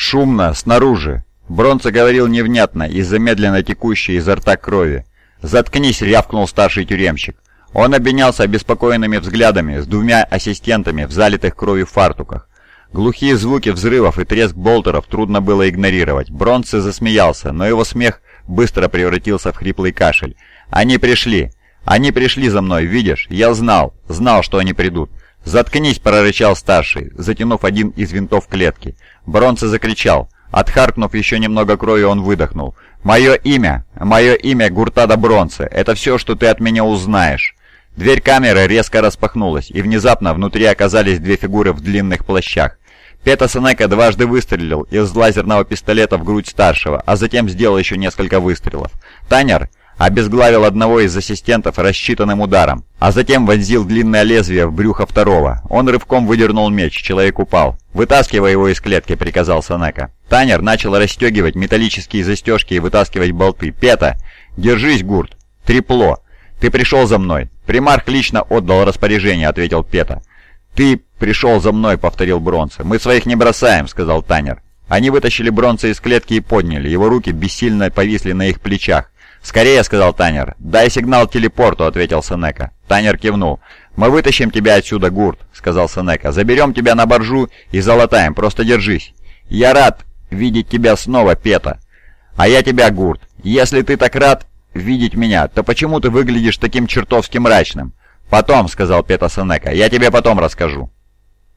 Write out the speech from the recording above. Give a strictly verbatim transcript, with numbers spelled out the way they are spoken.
Шумно, снаружи. Бронце говорил невнятно из-за медленно текущей изо рта крови. «Заткнись!» — рявкнул старший тюремщик. Он обменялся обеспокоенными взглядами с двумя ассистентами в залитых кровью фартуках. Глухие звуки взрывов и треск болтеров трудно было игнорировать. Бронце засмеялся, но его смех быстро превратился в хриплый кашель. «Они пришли! Они пришли за мной, видишь? Я знал, знал, что они придут!» «Заткнись!» — прорычал старший, затянув один из винтов клетки. Бронце закричал. Отхаркнув еще немного крови, он выдохнул. «Мое имя! Мое имя Гуртада Бронце! Это все, что ты от меня узнаешь!» Дверь камеры резко распахнулась, и внезапно внутри оказались две фигуры в длинных плащах. Пето Сенека дважды выстрелил из лазерного пистолета в грудь старшего, а затем сделал еще несколько выстрелов. Танер обезглавил одного из ассистентов рассчитанным ударом, а затем вонзил длинное лезвие в брюхо второго. Он рывком выдернул меч, человек упал. «Вытаскивай его из клетки», — приказал Сенека. Танер начал расстегивать металлические застежки и вытаскивать болты. «Пето! Держись, Гурт! Трепло! Ты пришел за мной!» «Примарх лично отдал распоряжение», — ответил Пето. «Ты пришел за мной», — повторил Бронце. «Мы своих не бросаем», — сказал Танер. Они вытащили Бронце из клетки и подняли. Его руки бессильно повисли на их плечах. «Скорее», — сказал Танер. «Дай сигнал телепорту», — ответил Сенека. Танер кивнул. «Мы вытащим тебя отсюда, Гурт», — сказал Сенека. «Заберем тебя на боржу и залатаем. Просто держись». «Я рад видеть тебя снова, Пето». «А я тебя, Гурт. Если ты так рад видеть меня, то почему ты выглядишь таким чертовски мрачным?» «Потом», — сказал Пето Сенека. «Я тебе потом расскажу».